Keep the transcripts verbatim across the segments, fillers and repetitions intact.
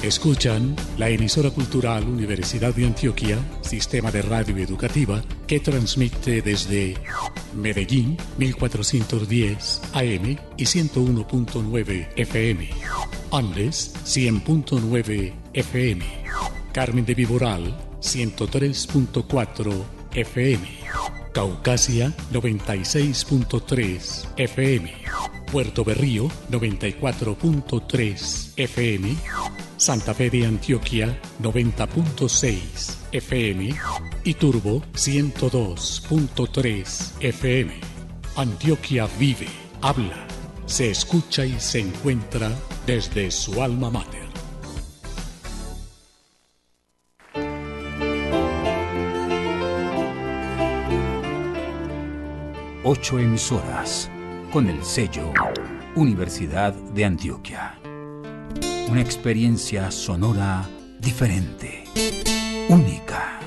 Escuchan la emisora cultural Universidad de Antioquia, sistema de radio educativa, que transmite desde Medellín mil cuatrocientos diez A M y ciento uno punto nueve F M, Andes cien punto nueve F M, Carmen de Viboral ciento tres punto cuatro F M, Caucasia noventa y seis punto tres F M, Puerto Berrío noventa y cuatro punto tres F M, Santa Fe de Antioquia noventa punto seis F M y Turbo ciento dos punto tres F M. Antioquia vive, habla, se escucha y se encuentra desde su alma mater. Ocho emisoras con el sello Universidad de Antioquia. Una experiencia sonora diferente, única.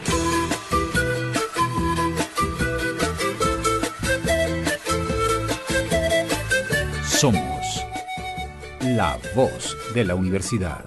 Somos la voz de la universidad.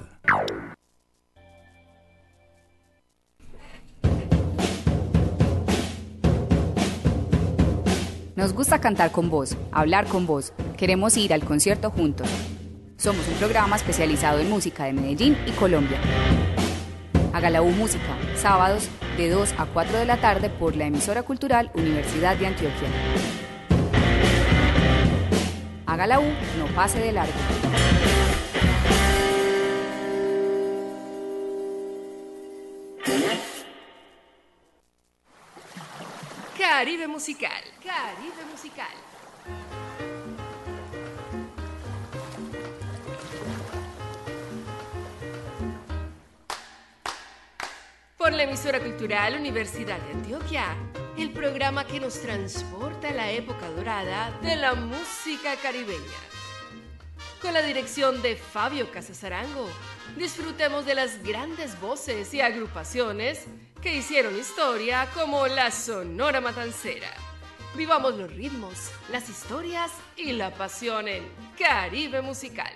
Nos gusta cantar con vos, hablar con vos. Queremos ir al concierto juntos. Somos un programa especializado en música de Medellín y Colombia. Hágala U Música, sábados de dos a cuatro de la tarde por la emisora cultural Universidad de Antioquia. Hágala U, no pase de largo. Caribe Musical, Caribe Musical. Por la emisora cultural Universidad de Antioquia, el programa que nos transporta a la época dorada de la música caribeña. Con la dirección de Fabio Casasarango, disfrutemos de las grandes voces y agrupaciones que hicieron historia como la Sonora Matancera. Vivamos los ritmos, las historias y la pasión en Caribe Musical.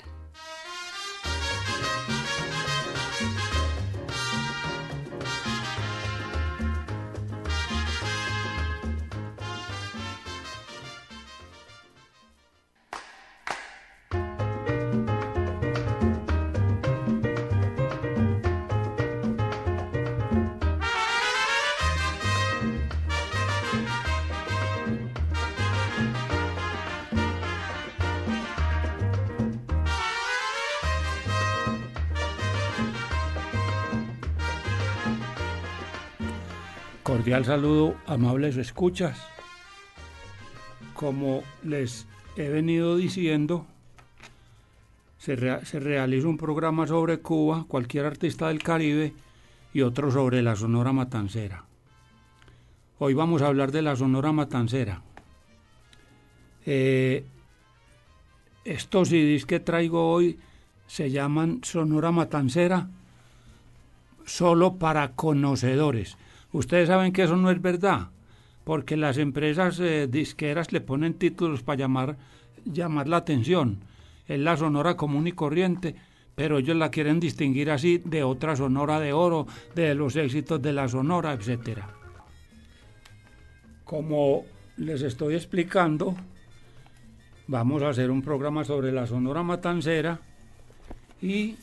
Cordial saludo, amables escuchas. Como les he venido diciendo, se, rea- se realiza un programa sobre Cuba, cualquier artista del Caribe, y otro sobre la Sonora Matancera. Hoy vamos a hablar de la Sonora Matancera. Eh, estos C Ds que traigo hoy se llaman Sonora Matancera solo para conocedores. Ustedes saben que eso no es verdad, porque las empresas eh, disqueras le ponen títulos para llamar, llamar la atención. Es la Sonora común y corriente, pero ellos la quieren distinguir así de otra Sonora de oro, de los éxitos de la Sonora, etcétera. Como les estoy explicando, vamos a hacer un programa sobre la Sonora Matancera y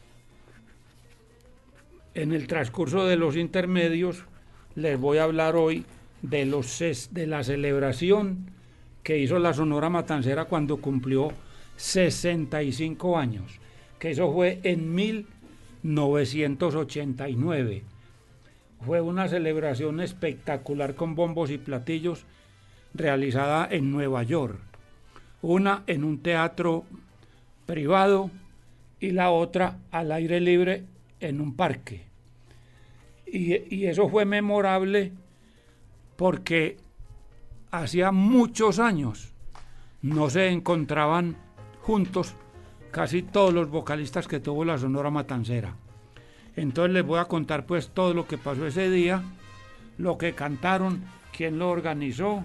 en el transcurso de los intermedios les voy a hablar hoy de, los, de la celebración que hizo la Sonora Matancera cuando cumplió sesenta y cinco años, que eso fue en mil novecientos ochenta y nueve. Fue una celebración espectacular con bombos y platillos realizada en Nueva York, una en un teatro privado y la otra al aire libre en un parque. Y, y eso fue memorable porque hacía muchos años no se encontraban juntos casi todos los vocalistas que tuvo la Sonora Matancera. Entonces les voy a contar pues todo lo que pasó ese día, lo que cantaron, quién lo organizó,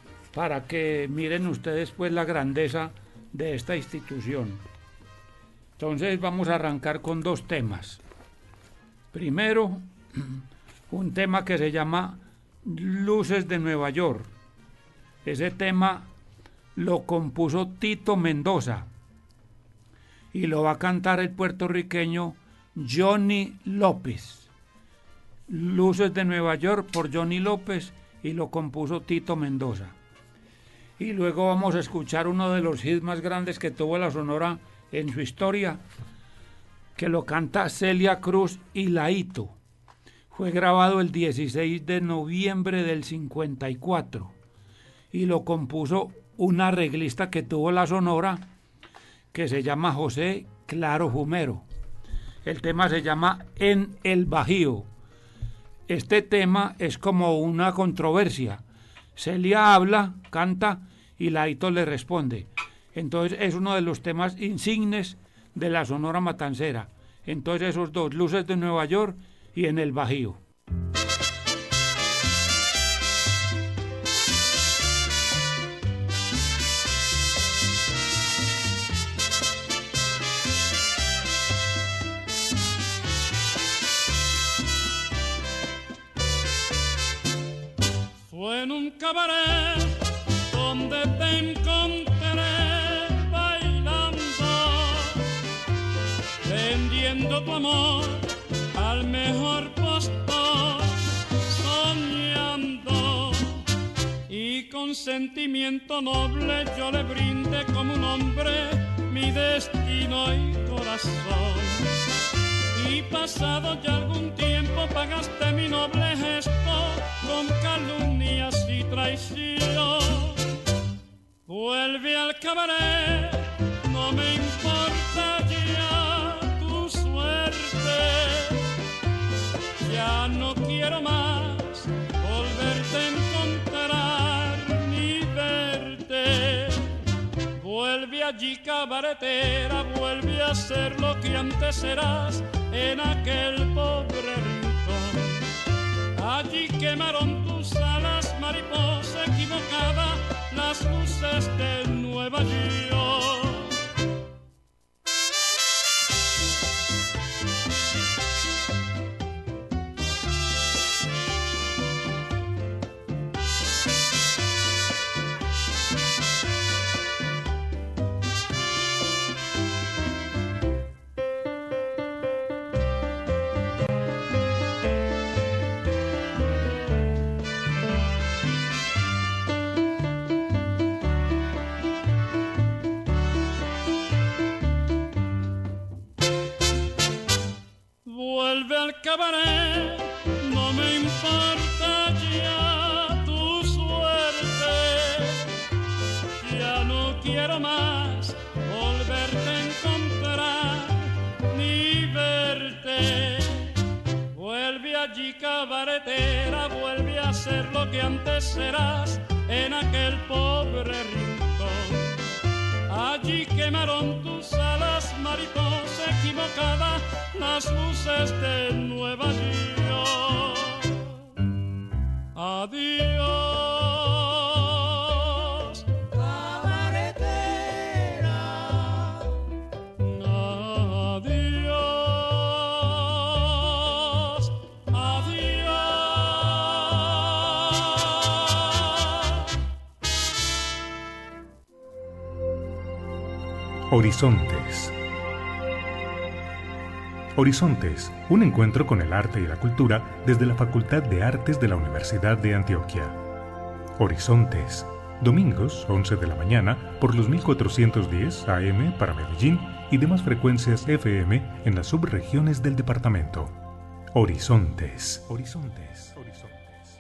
para que miren ustedes pues la grandeza de esta institución. Entonces vamos a arrancar con dos temas. Primero, un tema que se llama Luces de Nueva York. Ese tema lo compuso Tito Mendoza y lo va a cantar el puertorriqueño Johnny López. Luces de Nueva York por Johnny López y lo compuso Tito Mendoza. Y luego vamos a escuchar uno de los hits más grandes que tuvo la Sonora en su historia, que lo canta Celia Cruz y Laito. Fue grabado el dieciséis de noviembre del cincuenta y cuatro y lo compuso un arreglista que tuvo la Sonora que se llama José Claro Fumero. El tema se llama En el Bajío. Este tema es como una controversia. Celia habla, canta y Laito le responde. Entonces es uno de los temas insignes de la Sonora Matancera. Entonces esos dos, Luces de Nueva York y En el Bajío. Fue en un cabaret donde te encontré bailando, vendiendo tu amor al mejor postor, soñando, y con sentimiento noble yo le brindé como un hombre mi destino y corazón. Y pasado ya algún tiempo pagaste mi noble gesto con calumnias y traición. Vuelve al cabaret, no me importa ya tu suerte. Ya no quiero más volverte a encontrar ni verte. Vuelve allí, cabaretera, vuelve a ser lo que antes eras en aquel pobre rincón. Allí quemaron tus alas, mariposa equivocada, las luces de Nueva York. Cabaret, no me importa ya tu suerte. Ya no quiero más volverte a encontrar ni verte. Vuelve allí, cabaretera, vuelve a ser lo que antes eras en aquel pobre rincón. Allí quemaron tus alas, mariposa equivocada, las luces de Nueva York. Adiós, cabaretera. Adiós, adiós. Horizontes. Horizontes, un encuentro con el arte y la cultura desde la Facultad de Artes de la Universidad de Antioquia. Horizontes, domingos once de la mañana por los mil cuatrocientos diez A M para Medellín y demás frecuencias F M en las subregiones del departamento. Horizontes. Horizontes. Horizontes.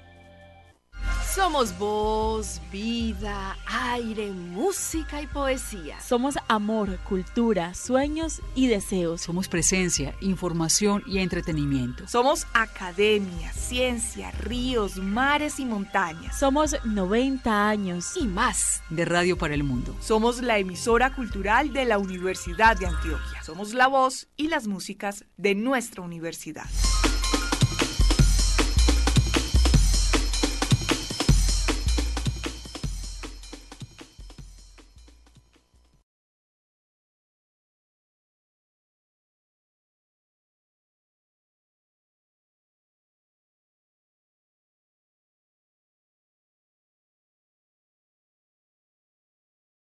Somos voz, vida, aire, música y poesía. Somos amor, cultura, sueños y deseos. Somos presencia, información y entretenimiento. Somos academia, ciencia, ríos, mares y montañas. Somos noventa años y más de Radio para el Mundo. Somos la emisora cultural de la Universidad de Antioquia. Somos la voz y las músicas de nuestra universidad.